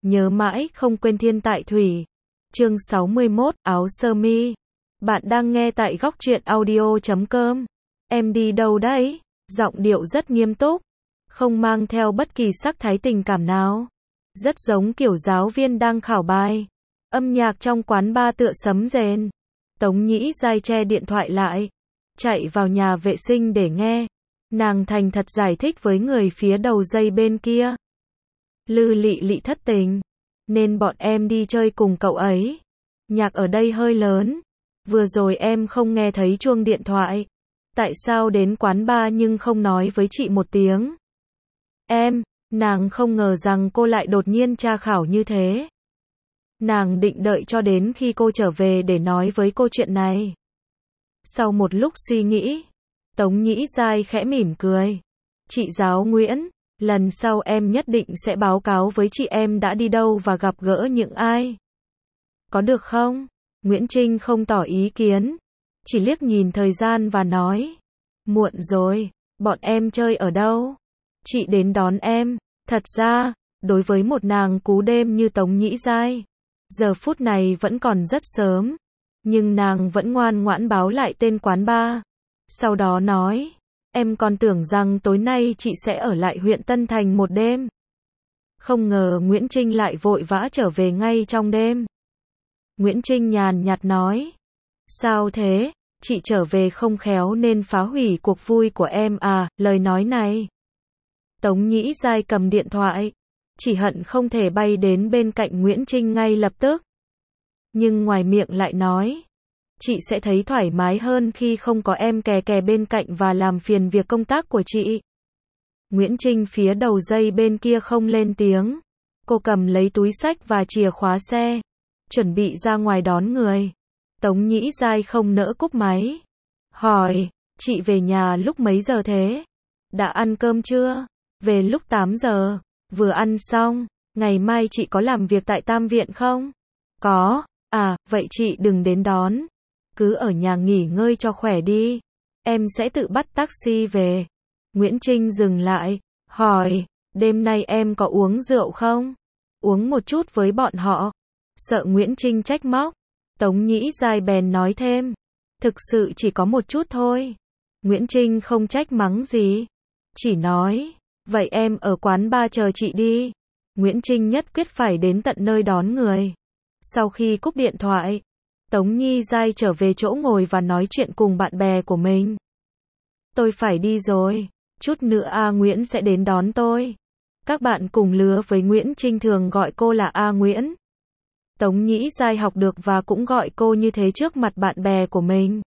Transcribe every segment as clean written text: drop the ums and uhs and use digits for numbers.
nhớ mãi không quên thiên tại thủy. Chương 61, áo sơ mi. Bạn đang nghe tại góc truyện audio.com. Em đi đâu đấy? Giọng điệu rất nghiêm túc, không mang theo bất kỳ sắc thái tình cảm nào. Rất giống kiểu giáo viên đang khảo bài. Âm nhạc trong quán bar tựa sấm rền. Tống Nhĩ Giai che điện thoại lại, chạy vào nhà vệ sinh để nghe. Nàng thành thật giải thích với người phía đầu dây bên kia. Lư Lị Lị thất tình, nên bọn em đi chơi cùng cậu ấy. Nhạc ở đây hơi lớn. Vừa rồi em không nghe thấy chuông điện thoại. Tại sao đến quán bar nhưng không nói với chị một tiếng? Nàng không ngờ rằng cô lại đột nhiên tra khảo như thế. Nàng định đợi cho đến khi cô trở về để nói với cô chuyện này. Sau một lúc suy nghĩ, Tống Nhĩ Giai khẽ mỉm cười. Chị giáo Nguyễn, lần sau em nhất định sẽ báo cáo với chị em đã đi đâu và gặp gỡ những ai. Có được không? Nguyễn Trinh không tỏ ý kiến, chỉ liếc nhìn thời gian và nói. Muộn rồi, bọn em chơi ở đâu? Chị đến đón em. Thật ra, đối với một nàng cú đêm như Tống Nhĩ Giai, giờ phút này vẫn còn rất sớm, nhưng nàng vẫn ngoan ngoãn báo lại tên quán bar. Sau đó nói, em còn tưởng rằng tối nay chị sẽ ở lại huyện Tân Thành một đêm. Không ngờ Nguyễn Trinh lại vội vã trở về ngay trong đêm. Nguyễn Trinh nhàn nhạt nói, sao thế, chị trở về không khéo nên phá hủy cuộc vui của em à? Lời nói này, Tống Nhĩ Giai cầm điện thoại, chỉ hận không thể bay đến bên cạnh Nguyễn Trinh ngay lập tức. Nhưng ngoài miệng lại nói, chị sẽ thấy thoải mái hơn khi không có em kè kè bên cạnh và làm phiền việc công tác của chị. Nguyễn Trinh phía đầu dây bên kia không lên tiếng. Cô cầm lấy túi xách và chìa khóa xe, chuẩn bị ra ngoài đón người. Tống Nhĩ Giai không nỡ cúp máy, hỏi, chị về nhà lúc mấy giờ thế? Đã ăn cơm chưa? Về lúc 8 giờ, vừa ăn xong. Ngày mai chị có làm việc tại Tam Viện không? Có. À, vậy chị đừng đến đón. Cứ ở nhà nghỉ ngơi cho khỏe đi. Em sẽ tự bắt taxi về. Nguyễn Trinh dừng lại, hỏi, đêm nay em có uống rượu không? Uống một chút với bọn họ. Sợ Nguyễn Trinh trách móc, Tống Nhĩ Giai bèn nói thêm, thực sự chỉ có một chút thôi. Nguyễn Trinh không trách mắng gì, chỉ nói, vậy em ở quán bar chờ chị đi. Nguyễn Trinh nhất quyết phải đến tận nơi đón người. Sau khi cúp điện thoại, Tống Nhĩ Giai trở về chỗ ngồi và nói chuyện cùng bạn bè của mình. Tôi phải đi rồi, chút nữa A Nguyễn sẽ đến đón tôi. Các bạn cùng lứa với Nguyễn Trinh thường gọi cô là A Nguyễn. Tống Nhĩ Giai học được và cũng gọi cô như thế trước mặt bạn bè của mình.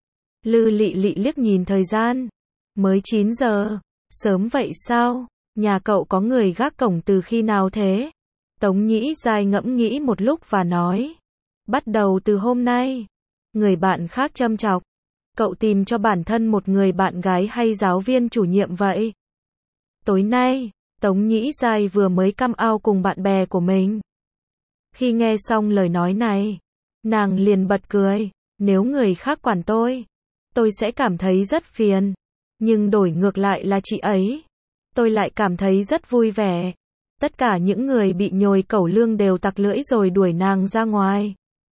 Lư Lị Lị liếc nhìn thời gian, mới 9 giờ, sớm vậy sao? Nhà cậu có người gác cổng từ khi nào thế? Tống Nhĩ Giai ngẫm nghĩ một lúc và nói, bắt đầu từ hôm nay. Người bạn khác châm chọc, cậu tìm cho bản thân một người bạn gái hay giáo viên chủ nhiệm vậy? Tối nay, Tống Nhĩ Giai vừa mới come out cùng bạn bè của mình. Khi nghe xong lời nói này, nàng liền bật cười, nếu người khác quản tôi sẽ cảm thấy rất phiền, nhưng đổi ngược lại là chị ấy, tôi lại cảm thấy rất vui vẻ. Tất cả những người bị nhồi cẩu lương đều tặc lưỡi rồi đuổi nàng ra ngoài.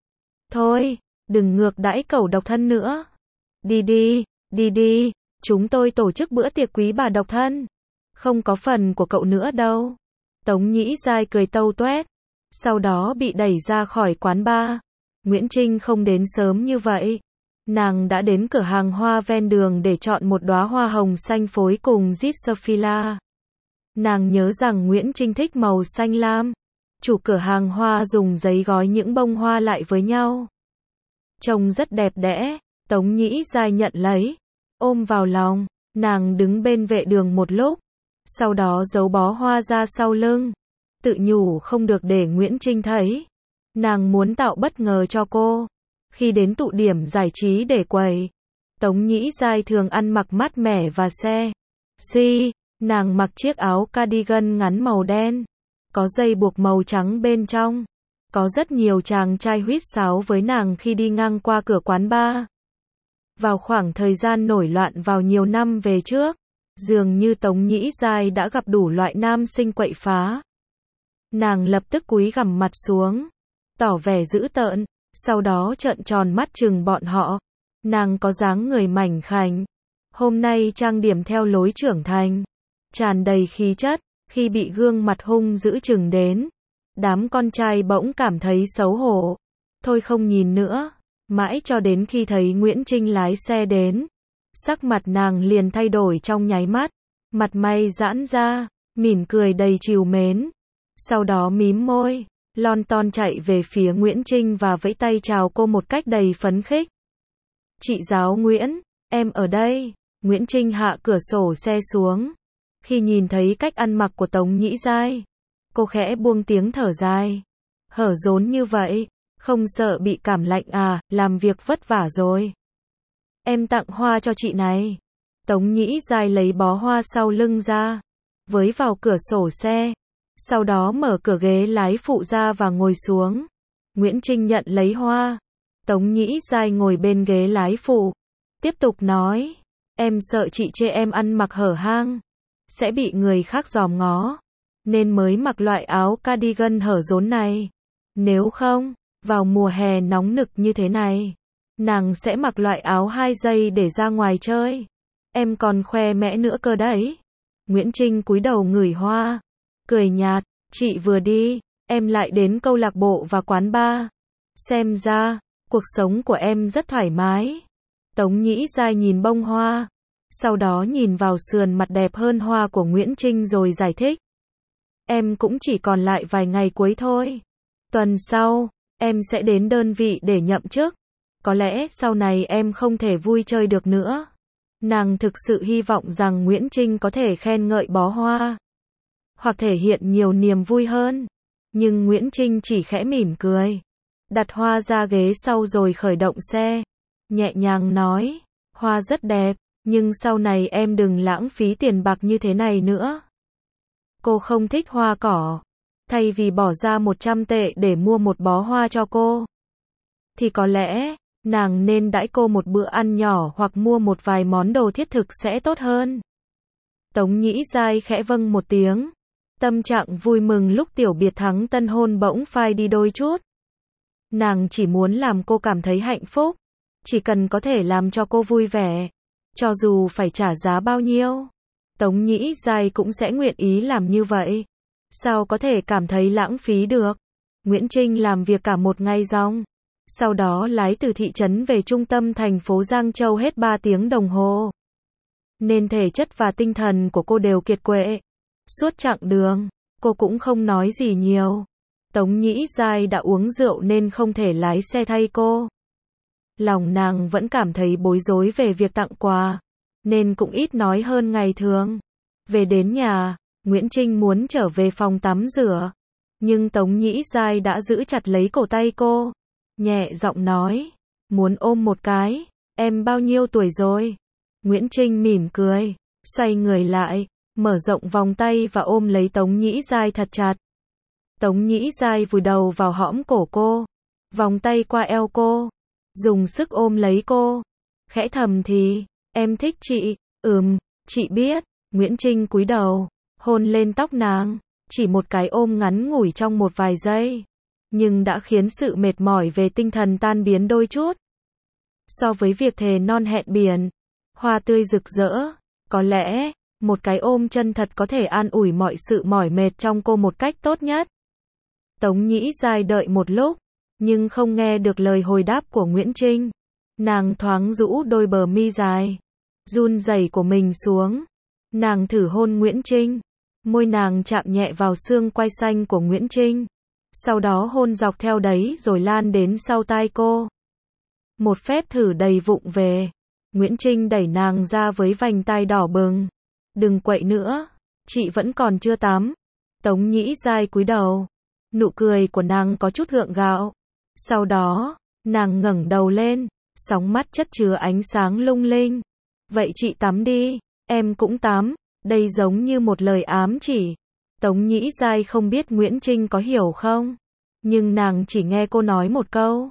Thôi, đừng ngược đãi cẩu độc thân nữa. Đi đi, chúng tôi tổ chức bữa tiệc quý bà độc thân. Không có phần của cậu nữa đâu. Tống Nhĩ Giai cười tâu toét, sau đó bị đẩy ra khỏi quán bar. Nguyễn Trinh không đến sớm như vậy. Nàng đã đến cửa hàng hoa ven đường để chọn một đóa hoa hồng xanh phối cùng Gypsophila. Nàng nhớ rằng Nguyễn Trinh thích màu xanh lam. Chủ cửa hàng hoa dùng giấy gói những bông hoa lại với nhau. Trông rất đẹp đẽ. Tống Nhĩ Giai nhận lấy, ôm vào lòng. Nàng đứng bên vệ đường một lúc, sau đó giấu bó hoa ra sau lưng, tự nhủ không được để Nguyễn Trinh thấy. Nàng muốn tạo bất ngờ cho cô. Khi đến tụ điểm giải trí để quầy, Tống Nhĩ Giai thường ăn mặc mát mẻ và sexy. Nàng mặc chiếc áo cardigan ngắn màu đen, có dây buộc màu trắng bên trong. Có rất nhiều chàng trai huýt sáo với nàng khi đi ngang qua cửa quán bar. Vào khoảng thời gian nổi loạn vào nhiều năm về trước, dường như Tống Nhĩ Giai đã gặp đủ loại nam sinh quậy phá. Nàng lập tức cúi gằm mặt xuống, tỏ vẻ dữ tợn, sau đó trợn tròn mắt trừng bọn họ. Nàng có dáng người mảnh khảnh, hôm nay trang điểm theo lối trưởng thành, tràn đầy khí chất, khi bị gương mặt hung dữ trừng đến, đám con trai bỗng cảm thấy xấu hổ, thôi không nhìn nữa, mãi cho đến khi thấy Nguyễn Trinh lái xe đến, sắc mặt nàng liền thay đổi trong nháy mắt, mặt mày giãn ra, mỉm cười đầy trìu mến, sau đó mím môi, lon ton chạy về phía Nguyễn Trinh và vẫy tay chào cô một cách đầy phấn khích. Chị giáo Nguyễn, em ở đây. Nguyễn Trinh hạ cửa sổ xe xuống. Khi nhìn thấy cách ăn mặc của Tống Nhĩ Giai, cô khẽ buông tiếng thở dài. Hở rốn như vậy, không sợ bị cảm lạnh à, làm việc vất vả rồi. Em tặng hoa cho chị này. Tống Nhĩ Giai lấy bó hoa sau lưng ra, với vào cửa sổ xe, sau đó mở cửa ghế lái phụ ra và ngồi xuống. Nguyễn Trinh nhận lấy hoa. Tống Nhĩ Giai ngồi bên ghế lái phụ, tiếp tục nói, em sợ chị chê em ăn mặc hở hang, sẽ bị người khác dòm ngó, nên mới mặc loại áo cardigan hở rốn này. Nếu không, vào mùa hè nóng nực như thế này, nàng sẽ mặc loại áo 2 giây để ra ngoài chơi. Em còn khoe mẽ nữa cơ đấy. Nguyễn Trinh cúi đầu ngửi hoa, cười nhạt, chị vừa đi, em lại đến câu lạc bộ và quán bar. Xem ra, cuộc sống của em rất thoải mái. Tống Nhĩ Giai nhìn bông hoa, sau đó nhìn vào sườn mặt đẹp hơn hoa của Nguyễn Trinh rồi giải thích. Em cũng chỉ còn lại vài ngày cuối thôi. Tuần sau, em sẽ đến đơn vị để nhậm chức. Có lẽ sau này em không thể vui chơi được nữa. Nàng thực sự hy vọng rằng Nguyễn Trinh có thể khen ngợi bó hoa, hoặc thể hiện nhiều niềm vui hơn. Nhưng Nguyễn Trinh chỉ khẽ mỉm cười, đặt hoa ra ghế sau rồi khởi động xe, nhẹ nhàng nói, hoa rất đẹp, nhưng sau này em đừng lãng phí tiền bạc như thế này nữa. Cô không thích hoa cỏ. Thay vì bỏ ra 100 tệ để mua một bó hoa cho cô, thì có lẽ, nàng nên đãi cô một bữa ăn nhỏ hoặc mua một vài món đồ thiết thực sẽ tốt hơn. Tống Nhĩ Giai khẽ vâng một tiếng. Tâm trạng vui mừng lúc tiểu biệt thắng tân hôn bỗng phai đi đôi chút. Nàng chỉ muốn làm cô cảm thấy hạnh phúc. Chỉ cần có thể làm cho cô vui vẻ, cho dù phải trả giá bao nhiêu, Tống Nhĩ Giai cũng sẽ nguyện ý làm như vậy. Sao có thể cảm thấy lãng phí được? Nguyễn Trinh làm việc cả một ngày ròng, sau đó lái từ thị trấn về trung tâm thành phố Giang Châu hết 3 tiếng đồng hồ. Nên thể chất và tinh thần của cô đều kiệt quệ. Suốt chặng đường, cô cũng không nói gì nhiều. Tống Nhĩ Giai đã uống rượu nên không thể lái xe thay cô. Lòng nàng vẫn cảm thấy bối rối về việc tặng quà, nên cũng ít nói hơn ngày thường. Về đến nhà, Nguyễn Trinh muốn trở về phòng tắm rửa, nhưng Tống Nhĩ Giai đã giữ chặt lấy cổ tay cô, nhẹ giọng nói, muốn ôm một cái, em bao nhiêu tuổi rồi? Nguyễn Trinh mỉm cười, xoay người lại, mở rộng vòng tay và ôm lấy Tống Nhĩ Giai thật chặt. Tống Nhĩ Giai vùi đầu vào hõm cổ cô, vòng tay qua eo cô, dùng sức ôm lấy cô, khẽ thầm thì, em thích chị, chị biết. Nguyễn Trinh cúi đầu, hôn lên tóc nàng, chỉ một cái ôm ngắn ngủi trong một vài giây, nhưng đã khiến sự mệt mỏi về tinh thần tan biến đôi chút. So với việc thề non hẹn biển, hoa tươi rực rỡ, có lẽ, một cái ôm chân thật có thể an ủi mọi sự mỏi mệt trong cô một cách tốt nhất. Tống Nhĩ Giai đợi một lúc, nhưng không nghe được lời hồi đáp của Nguyễn Trinh. Nàng thoáng rũ đôi bờ mi dài, run rẩy của mình xuống. Nàng thử hôn Nguyễn Trinh. Môi nàng chạm nhẹ vào xương quai xanh của Nguyễn Trinh. Sau đó hôn dọc theo đấy rồi lan đến sau tai cô. Một phép thử đầy vụng về. Nguyễn Trinh đẩy nàng ra với vành tai đỏ bừng. Đừng quậy nữa, chị vẫn còn chưa tắm. Tống Nhĩ Giai cúi đầu. Nụ cười của nàng có chút gượng gạo. Sau đó, nàng ngẩng đầu lên, sóng mắt chất chứa ánh sáng lung linh. Vậy chị tắm đi, em cũng tắm. Đây giống như một lời ám chỉ. Tống Nhĩ Giai không biết Nguyễn Trinh có hiểu không, nhưng nàng chỉ nghe cô nói một câu.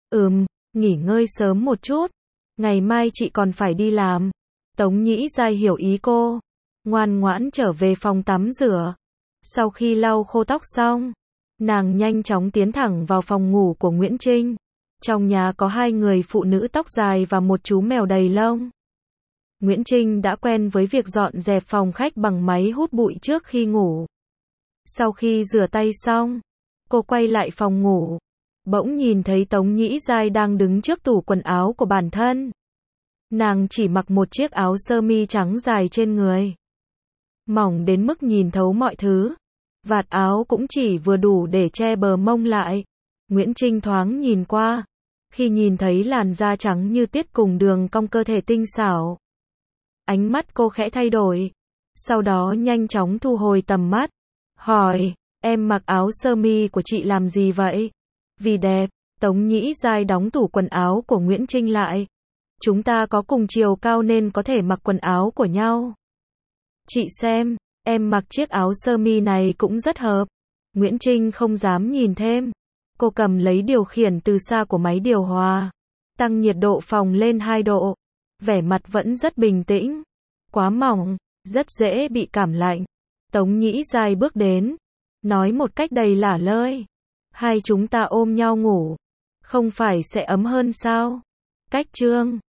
Nghỉ ngơi sớm một chút. Ngày mai chị còn phải đi làm. Tống Nhĩ Giai hiểu ý cô. Ngoan ngoãn trở về phòng tắm rửa. Sau khi lau khô tóc xong, nàng nhanh chóng tiến thẳng vào phòng ngủ của Nguyễn Trinh. Trong nhà có 2 người phụ nữ tóc dài và một chú mèo đầy lông. Nguyễn Trinh đã quen với việc dọn dẹp phòng khách bằng máy hút bụi trước khi ngủ. Sau khi rửa tay xong, cô quay lại phòng ngủ, bỗng nhìn thấy Tống Nhĩ Giai đang đứng trước tủ quần áo của bản thân. Nàng chỉ mặc một chiếc áo sơ mi trắng dài trên người, mỏng đến mức nhìn thấu mọi thứ. Vạt áo cũng chỉ vừa đủ để che bờ mông lại. Nguyễn Trinh thoáng nhìn qua, khi nhìn thấy làn da trắng như tuyết cùng đường cong cơ thể tinh xảo, ánh mắt cô khẽ thay đổi, sau đó nhanh chóng thu hồi tầm mắt, hỏi, em mặc áo sơ mi của chị làm gì vậy? Vì đẹp. Tống Nhĩ Giai đóng tủ quần áo của Nguyễn Trinh lại. Chúng ta có cùng chiều cao nên có thể mặc quần áo của nhau. Chị xem, em mặc chiếc áo sơ mi này cũng rất hợp. Nguyễn Trinh không dám nhìn thêm. Cô cầm lấy điều khiển từ xa của máy điều hòa, tăng nhiệt độ phòng lên 2 độ. Vẻ mặt vẫn rất bình tĩnh. Quá mỏng, rất dễ bị cảm lạnh. Tống Nhĩ Giai bước đến, nói một cách đầy lả lơi. Hai chúng ta ôm nhau ngủ, không phải sẽ ấm hơn sao? Cách chương